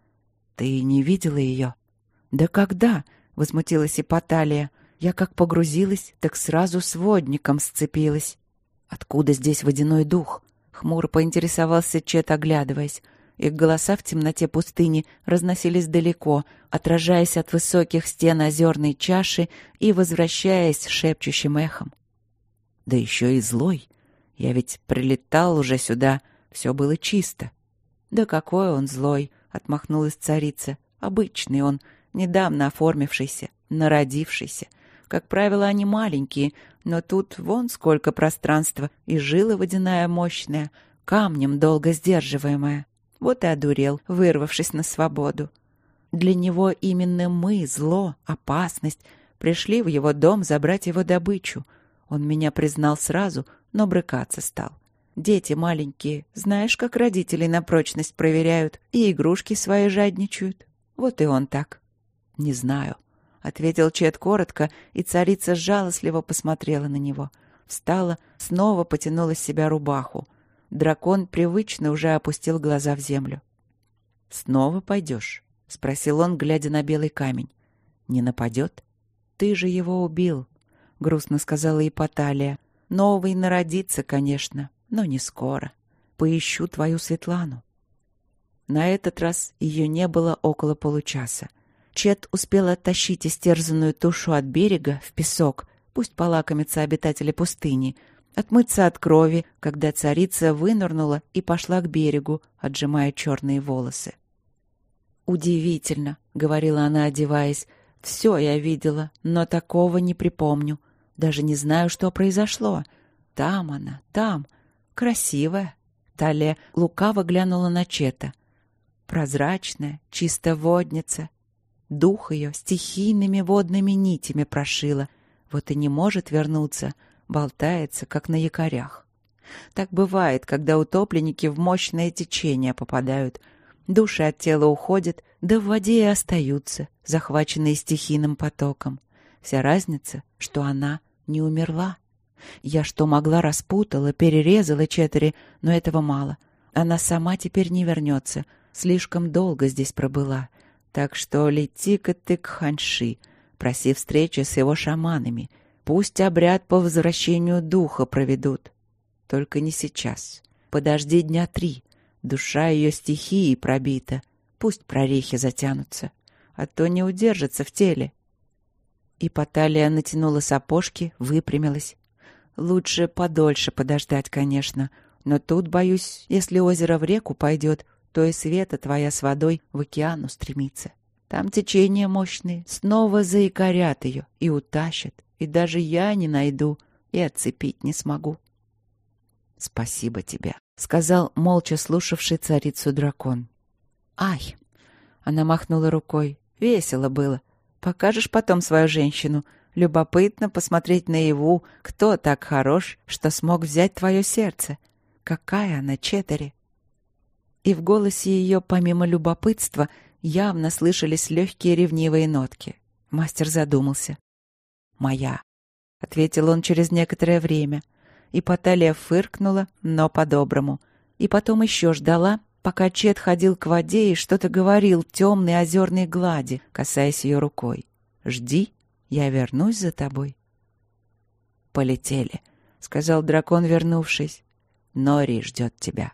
«Ты не видела ее?» «Да когда?» — возмутилась Ипоталия. «Я как погрузилась, так сразу с водником сцепилась». «Откуда здесь водяной дух?» — хмуро поинтересовался Чет, оглядываясь. Их голоса в темноте пустыни разносились далеко, отражаясь от высоких стен озерной чаши и возвращаясь шепчущим эхом. «Да еще и злой. Я ведь прилетал уже сюда, все было чисто». «Да какой он злой!» — отмахнулась царица. «Обычный он, недавно оформившийся, народившийся. Как правило, они маленькие, но тут вон сколько пространства, и жила водяная мощная, камнем долго сдерживаемая. Вот и одурел, вырвавшись на свободу. Для него именно мы, зло, опасность, пришли в его дом забрать его добычу. Он меня признал сразу, но брыкаться стал. Дети маленькие, знаешь, как родителей на прочность проверяют и игрушки свои жадничают. Вот и он так». «Не знаю», — ответил Чет коротко, и царица жалостливо посмотрела на него. Встала, снова потянула с себя рубаху. Дракон привычно уже опустил глаза в землю. «Снова пойдешь?» — спросил он, глядя на белый камень. «Не нападет?» «Ты же его убил», — грустно сказала Ипоталия. «Новый народится, конечно, но не скоро. Поищу твою Светлану». На этот раз ее не было около получаса. Чет успел оттащить истерзанную тушу от берега в песок, пусть полакомятся обитатели пустыни, отмыться от крови, когда царица вынырнула и пошла к берегу, отжимая черные волосы. «Удивительно», — говорила она, одеваясь. «Все я видела, но такого не припомню. Даже не знаю, что произошло. Там она, там. Красивая». Талия лукаво глянула на Чета. «Прозрачная, чисто водница. Дух ее стихийными водными нитями прошила. Вот и не может вернуться, болтается, как на якорях. Так бывает, когда утопленники в мощное течение попадают. Души от тела уходят, да в воде и остаются, захваченные стихийным потоком. Вся разница, что она не умерла. Я что могла, распутала, перерезала Четыре, но этого мало. Она сама теперь не вернется, слишком долго здесь пробыла. Так что лети-ка ты к Ханьши, проси встречи с его шаманами. Пусть обряд по возвращению духа проведут. Только не сейчас. Подожди дня три. Душа ее стихией пробита. Пусть прорехи затянутся, а то не удержится в теле». Ипоталия натянула сапожки, выпрямилась. «Лучше подольше подождать, конечно. Но тут, боюсь, если озеро в реку пойдет, то и Света твоя с водой в океан устремится». Там течения мощные, снова заикарят ее и утащат, и даже я не найду и отцепить не смогу. «Спасибо тебе», — сказал молча слушавший царицу дракон. «Ай!» — она махнула рукой. «Весело было. Покажешь потом свою женщину. Любопытно посмотреть наяву, кто так хорош, что смог взять твое сердце. Какая она, Четтери!» И в голосе ее, помимо любопытства, явно слышались легкие ревнивые нотки. Мастер задумался. «Моя», — ответил он через некоторое время. И Поталия фыркнула, но по-доброму. И потом еще ждала, пока Чет ходил к воде и что-то говорил темной озерной глади, касаясь ее рукой. «Жди, я вернусь за тобой». «Полетели», — сказал дракон, вернувшись. «Нори ждет тебя».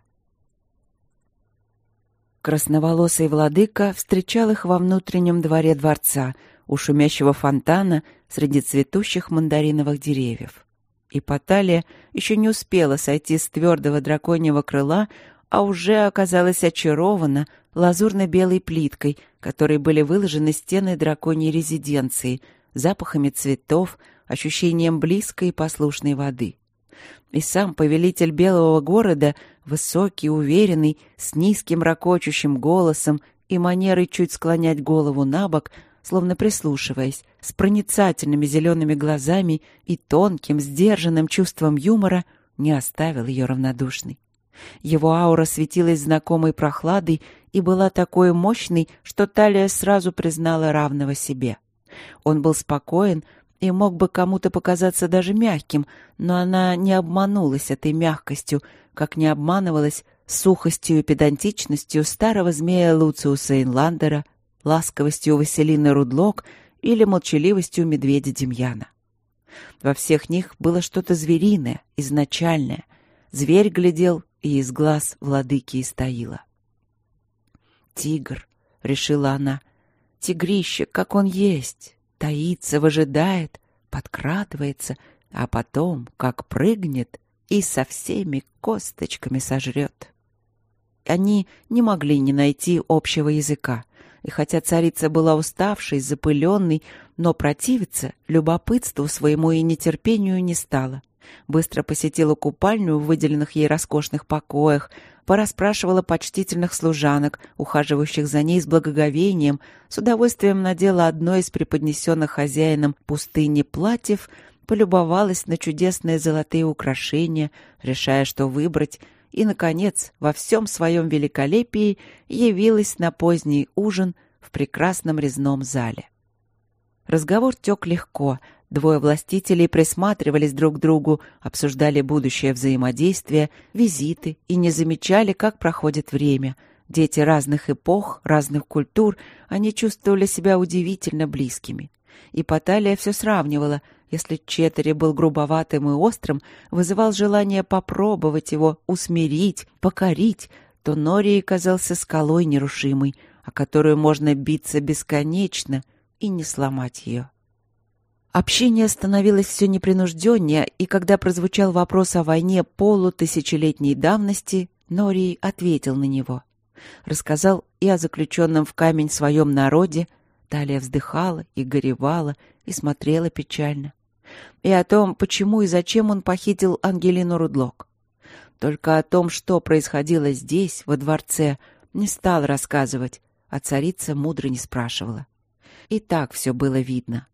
Красноволосый владыка встречал их во внутреннем дворе дворца, у шумящего фонтана среди цветущих мандариновых деревьев. И Поталия еще не успела сойти с твердого драконьего крыла, а уже оказалась очарована лазурно-белой плиткой, которой были выложены стены драконьей резиденции, запахами цветов, ощущением близкой и послушной воды. И сам повелитель белого города, высокий, уверенный, с низким ракочущим голосом и манерой чуть склонять голову на бок, словно прислушиваясь, с проницательными зелеными глазами и тонким, сдержанным чувством юмора, не оставил ее равнодушной. Его аура светилась знакомой прохладой и была такой мощной, что Талия сразу признала равного себе. Он был спокоен и мог бы кому-то показаться даже мягким, но она не обманулась этой мягкостью, как не обманывалась сухостью и педантичностью старого змея Луциуса Инландера, ласковостью Василины Рудлок или молчаливостью медведя Демьяна. Во всех них было что-то звериное, изначальное. Зверь глядел и из глаз владыки Истаила. «Тигр», — решила она, — «тигрище, как он есть, таится, выжидает, подкрадывается, а потом, как прыгнет, и со всеми косточками сожрет». Они не могли не найти общего языка, и хотя царица была уставшей, запыленной, но противиться любопытству своему и нетерпению не стала. Быстро посетила купальню в выделенных ей роскошных покоях, порасспрашивала почтительных служанок, ухаживающих за ней с благоговением, с удовольствием надела одно из преподнесенных хозяином пустыни платьев, полюбовалась на чудесные золотые украшения, решая, что выбрать, и, наконец, во всем своем великолепии явилась на поздний ужин в прекрасном резном зале. Разговор тек легко. Двое властителей присматривались друг к другу, обсуждали будущее взаимодействие, визиты и не замечали, как проходит время. Дети разных эпох, разных культур, они чувствовали себя удивительно близкими. И Поталия все сравнивала. Если Четтери был грубоватым и острым, вызывал желание попробовать его, усмирить, покорить, то Нории казался скалой нерушимой, о которую можно биться бесконечно и не сломать ее. Общение становилось все непринужденнее, и когда прозвучал вопрос о войне полутысячелетней давности, Норий ответил на него. Рассказал и о заключенном в камень своем народе. Талия вздыхала и горевала, и смотрела печально. И о том, почему и зачем он похитил Ангелину Рудлок. Только о том, что происходило здесь, во дворце, не стал рассказывать, а царица мудро не спрашивала. И так все было видно.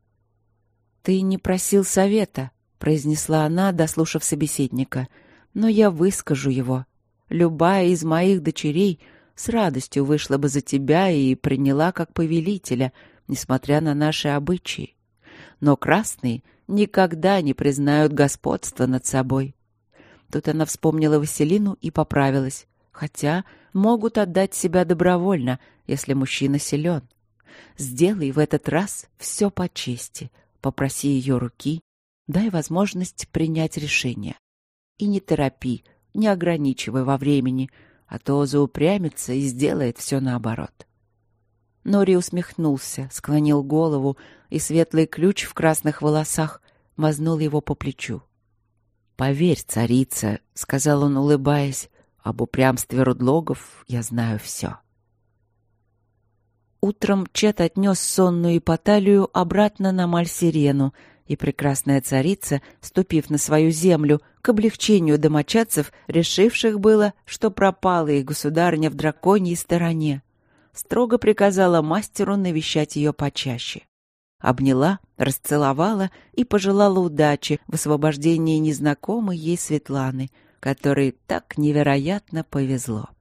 «Ты не просил совета», — произнесла она, дослушав собеседника, — «но я выскажу его. Любая из моих дочерей с радостью вышла бы за тебя и приняла как повелителя, несмотря на наши обычаи. Но красные никогда не признают господства над собой». Тут она вспомнила Василину и поправилась, хотя могут отдать себя добровольно, если мужчина силен. Сделай в этот раз все по чести, попроси ее руки, дай возможность принять решение. И не торопи, не ограничивай во времени, а то заупрямится и сделает все наоборот. Нори усмехнулся, склонил голову, и светлый ключ в красных волосах мазнул его по плечу. «Поверь, царица», — сказал он, улыбаясь, — «об упрямстве Рудлогов я знаю все». Утром Чет отнес сонную Ипоталию обратно на Маль-Сирену, и прекрасная царица, ступив на свою землю, к облегчению домочадцев, решивших было, что пропала их государыня в драконьей стороне, строго приказала мастеру навещать ее почаще. Обняла, расцеловала и пожелала удачи в освобождении незнакомой ей Светланы, которой так невероятно повезло.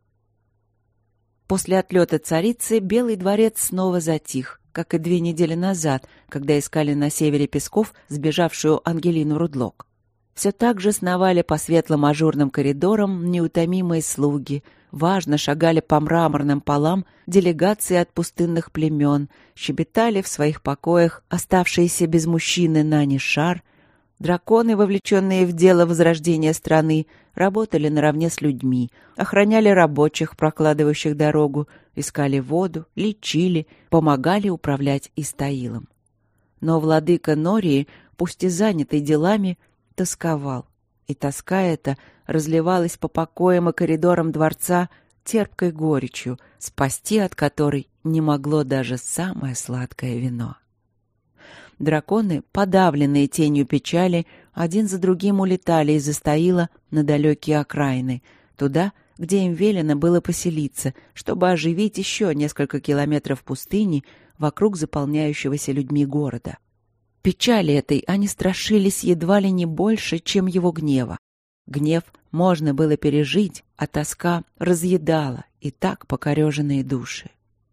После отлета царицы Белый дворец снова затих, как и две недели назад, когда искали на севере Песков сбежавшую Ангелину Рудлок. Все так же сновали по светлым ажурным коридорам неутомимые слуги, важно шагали по мраморным полам делегации от пустынных племен, щебетали в своих покоях оставшиеся без мужчины Нани Шар. Драконы, вовлеченные в дело возрождения страны, работали наравне с людьми, охраняли рабочих, прокладывающих дорогу, искали воду, лечили, помогали управлять Истаилом. Но владыка Нории, пусть и занятый делами, тосковал, и тоска эта разливалась по покоям и коридорам дворца терпкой горечью, спасти от которой не могло даже самое сладкое вино. Драконы, подавленные тенью печали, один за другим улетали из Истаила на далекие окраины, туда, где им велено было поселиться, чтобы оживить еще несколько километров пустыни вокруг заполняющегося людьми города. Печали этой они страшились едва ли не больше, чем его гнева. Гнев можно было пережить, а тоска разъедала и так покореженные души.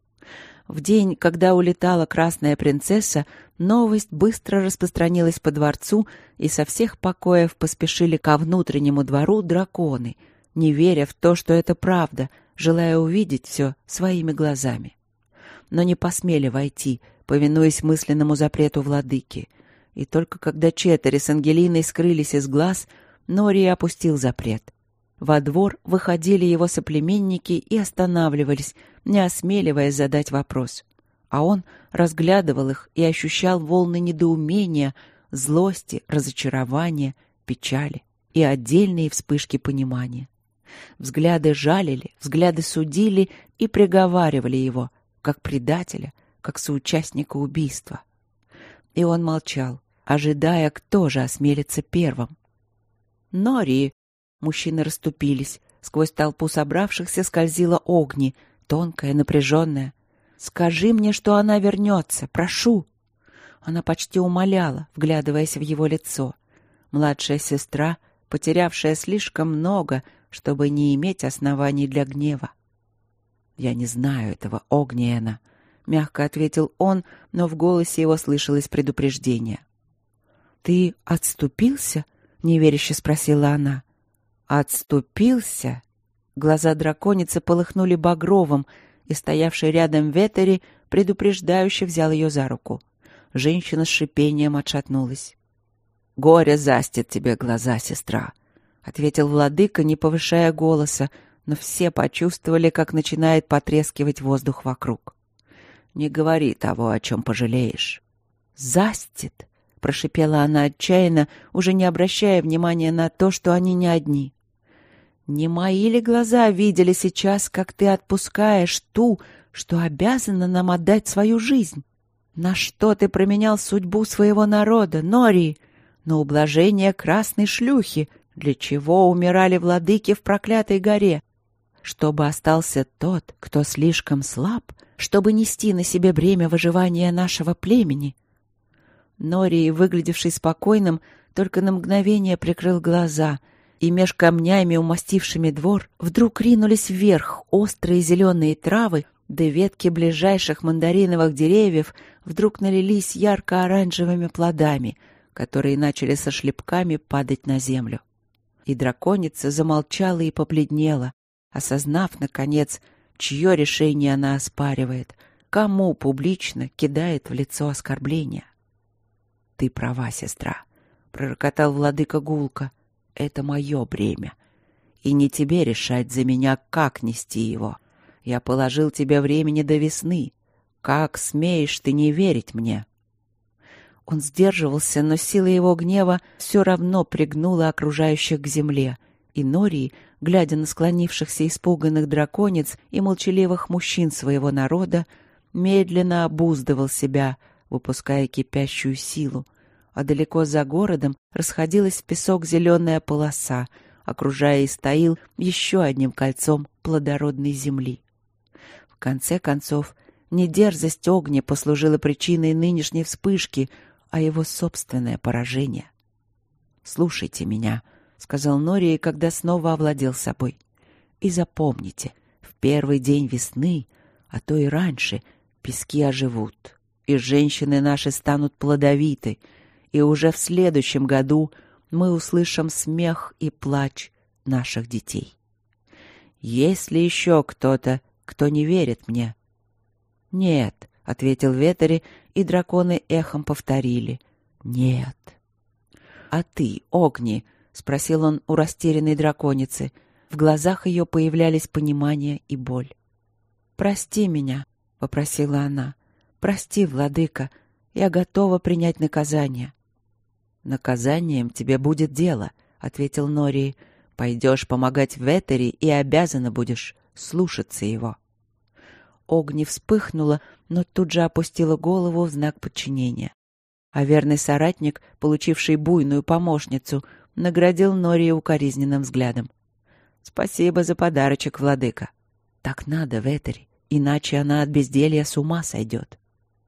В день, когда улетала красная принцесса, новость быстро распространилась по дворцу, и со всех покоев поспешили ко внутреннему двору драконы, не веря в то, что это правда, желая увидеть все своими глазами. Но не посмели войти, повинуясь мысленному запрету владыки. И только когда Четери с Ангелиной скрылись из глаз, Норий опустил запрет. Во двор выходили его соплеменники и останавливались, не осмеливаясь задать вопрос. А он разглядывал их и ощущал волны недоумения, злости, разочарования, печали и отдельные вспышки понимания. Взгляды жалили, взгляды судили и приговаривали его, как предателя, как соучастника убийства. И он молчал, ожидая, кто же осмелится первым. «Нори!» Мужчины расступились. Сквозь толпу собравшихся скользила Огни, тонкая, напряженная. «Скажи мне, что она вернется, прошу!» Она почти умоляла, вглядываясь в его лицо. Младшая сестра, потерявшая слишком много, чтобы не иметь оснований для гнева. «Я не знаю этого, Огниэна», — мягко ответил он, но в голосе его слышалось предупреждение. «Ты отступился?» — неверяще спросила она. «Отступился?» Глаза драконицы полыхнули багровым, и стоявший рядом Ветери предупреждающе взял ее за руку. Женщина с шипением отшатнулась. «Горе застит тебе глаза, сестра», — ответил владыка, не повышая голоса, но все почувствовали, как начинает потрескивать воздух вокруг. «Не говори того, о чем пожалеешь». «Застит», — прошипела она отчаянно, уже не обращая внимания на то, что они не одни. «Не мои ли глаза видели сейчас, как ты отпускаешь ту, что обязана нам отдать свою жизнь? На что ты променял судьбу своего народа, Норий? На ублажение красной шлюхи, для чего умирали владыки в проклятой горе? Чтобы остался тот, кто слишком слаб, чтобы нести на себе бремя выживания нашего племени?» Норий, выглядевший спокойным, только на мгновение прикрыл глаза, и меж камнями, умастившими двор, вдруг ринулись вверх острые зеленые травы, да ветки ближайших мандариновых деревьев вдруг налились ярко-оранжевыми плодами, которые начали со шлепками падать на землю. И драконица замолчала и побледнела, осознав, наконец, чье решение она оспаривает, кому публично кидает в лицо оскорбления. «Ты права, сестра», — пророкотал владыка гулко. «Это мое бремя, и не тебе решать за меня, как нести его. Я положил тебе времени до весны. Как смеешь ты не верить мне?» Он сдерживался, но сила его гнева все равно пригнула окружающих к земле, и Норий, глядя на склонившихся испуганных драконец и молчаливых мужчин своего народа, медленно обуздывал себя, выпуская кипящую силу, а далеко за городом расходилась в песок зеленая полоса, окружая Истаил еще одним кольцом плодородной земли. В конце концов, не дерзость огня послужила причиной нынешней вспышки, а его собственное поражение. «Слушайте меня», — сказал Нории, когда снова овладел собой. «И запомните, в первый день весны, а то и раньше, пески оживут, и женщины наши станут плодовиты, и уже в следующем году мы услышим смех и плач наших детей. Есть ли еще кто-то, кто не верит мне?» «Нет», — ответил Ветери, и драконы эхом повторили. «Нет». «А ты, Огни?» — спросил он у растерянной драконицы. В глазах ее появлялись понимание и боль. «Прости меня», — попросила она. «Прости, владыка, я готова принять наказание». «Наказанием тебе будет дело», — ответил Нории. «Пойдешь помогать Ветери и обязана будешь слушаться его». Огни вспыхнула, но тут же опустила голову в знак подчинения. А верный соратник, получивший буйную помощницу, наградил Нории укоризненным взглядом. «Спасибо за подарочек, владыка». «Так надо, Ветери, иначе она от безделья с ума сойдет».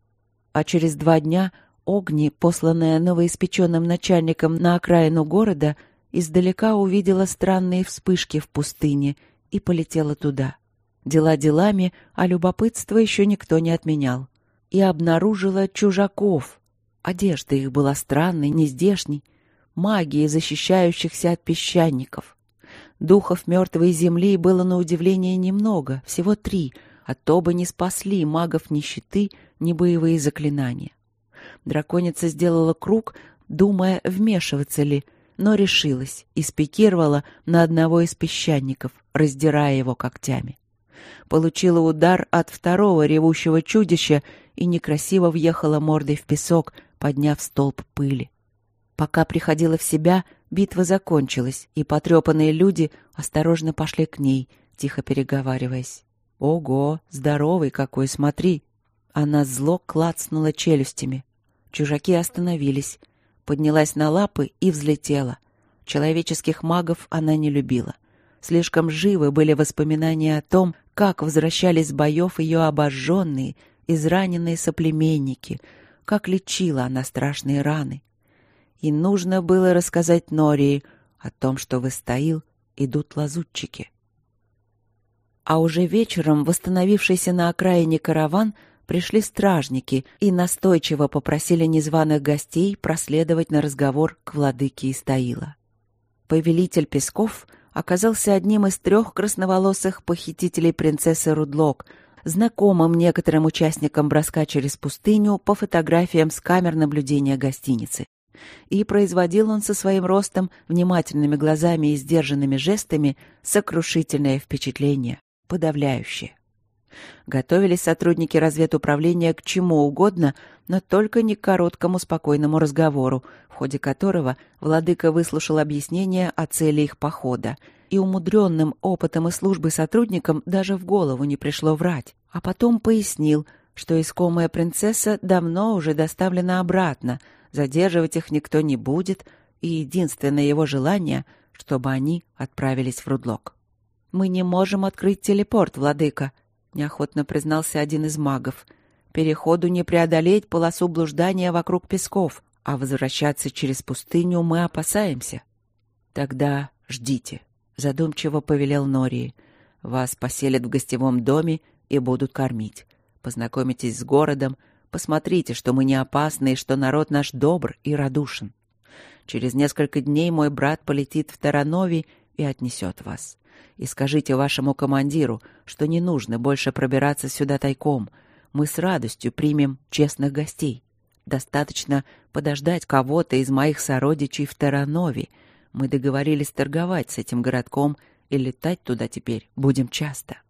А через два дня Огни, посланная новоиспеченным начальником на окраину города, издалека увидела странные вспышки в пустыне и полетела туда. Дела делами, а любопытство еще никто не отменял. И обнаружила чужаков. Одежда их была странной, нездешней, магии, защищающихся от песчаников. Духов мертвой земли было на удивление немного, всего три, а то бы не спасли магов ни щиты, ни боевые заклинания. Драконица сделала круг, думая, вмешиваться ли, но решилась и спикировала на одного из песчаников, раздирая его когтями. Получила удар от второго ревущего чудища и некрасиво въехала мордой в песок, подняв столб пыли. Пока приходила в себя, битва закончилась, и потрепанные люди осторожно пошли к ней, тихо переговариваясь. «Ого, здоровый какой, смотри!» Она зло клацнула челюстями. Чужаки остановились. Поднялась на лапы и взлетела. Человеческих магов она не любила. Слишком живы были воспоминания о том, как возвращались с боев ее обожженные, израненные соплеменники, как лечила она страшные раны. И нужно было рассказать Нории о том, что в Истаил идут лазутчики. А уже вечером восстановившийся на окраине караван пришли стражники и настойчиво попросили незваных гостей проследовать на разговор к владыке Истаила. Повелитель Песков оказался одним из трех красноволосых похитителей принцессы Рудлок, знакомым некоторым участникам броска через пустыню по фотографиям с камер наблюдения гостиницы. И производил он со своим ростом, внимательными глазами и сдержанными жестами сокрушительное впечатление, подавляющее. Готовились сотрудники разведуправления к чему угодно, но только не к короткому спокойному разговору, в ходе которого владыка выслушал объяснения о цели их похода, и умудренным опытом и службой сотрудникам даже в голову не пришло врать, а потом пояснил, что искомая принцесса давно уже доставлена обратно, задерживать их никто не будет, и единственное его желание, чтобы они отправились в Рудлок. «Мы не можем открыть телепорт, владыка», — неохотно признался один из магов. «Переходу не преодолеть полосу блуждания вокруг песков, а возвращаться через пустыню мы опасаемся». «Тогда ждите», — задумчиво повелел Нории. «Вас поселят в гостевом доме и будут кормить. Познакомитесь с городом, посмотрите, что мы не опасны и что народ наш добр и радушен. Через несколько дней мой брат полетит в Таранови и отнесет вас. И скажите вашему командиру, что не нужно больше пробираться сюда тайком. Мы с радостью примем честных гостей. Достаточно подождать кого-то из моих сородичей в Таранови. Мы договорились торговать с этим городком, и летать туда теперь будем часто».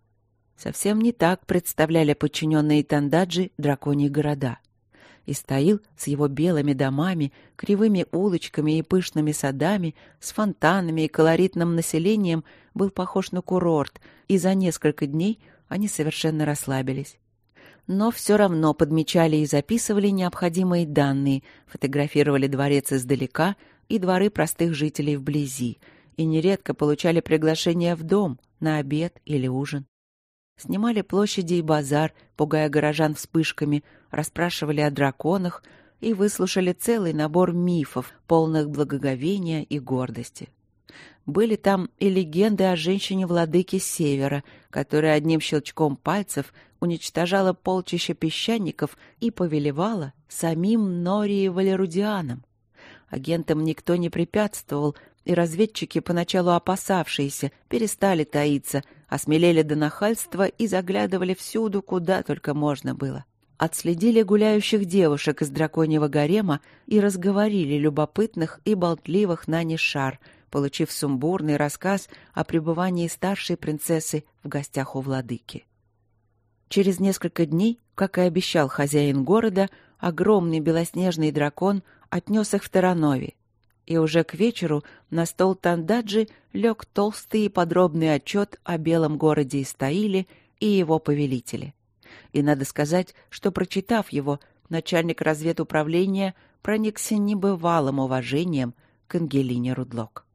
Совсем не так представляли подчиненные Тандаджи драконьи города. Истаил с его белыми домами, кривыми улочками и пышными садами, с фонтанами и колоритным населением был похож на курорт, и за несколько дней они совершенно расслабились. но все равно подмечали и записывали необходимые данные, фотографировали дворец издалека и дворы простых жителей вблизи, и нередко получали приглашение в дом на обед или ужин. Снимали площади и базар, пугая горожан вспышками, расспрашивали о драконах и выслушали целый набор мифов, полных благоговения и гордости. Были там и легенды о женщине-владыке Севера, которая одним щелчком пальцев уничтожала полчища песчаников и повелевала самим Нори и Валерудианам. Агентам никто не препятствовал, и разведчики, поначалу опасавшиеся, перестали таиться, осмелели до нахальства и заглядывали всюду, куда только можно было. Отследили гуляющих девушек из драконьего гарема и разговорили любопытных и болтливых на Нишар, получив сумбурный рассказ о пребывании старшей принцессы в гостях у владыки. Через несколько дней, как и обещал хозяин города, огромный белоснежный дракон отнес их в Терранови. И уже к вечеру на стол Тандаджи лег толстый и подробный отчет о белом городе Истаиле и его повелителе. И надо сказать, что, прочитав его, начальник разведуправления проникся небывалым уважением к Ангелине Рудлок.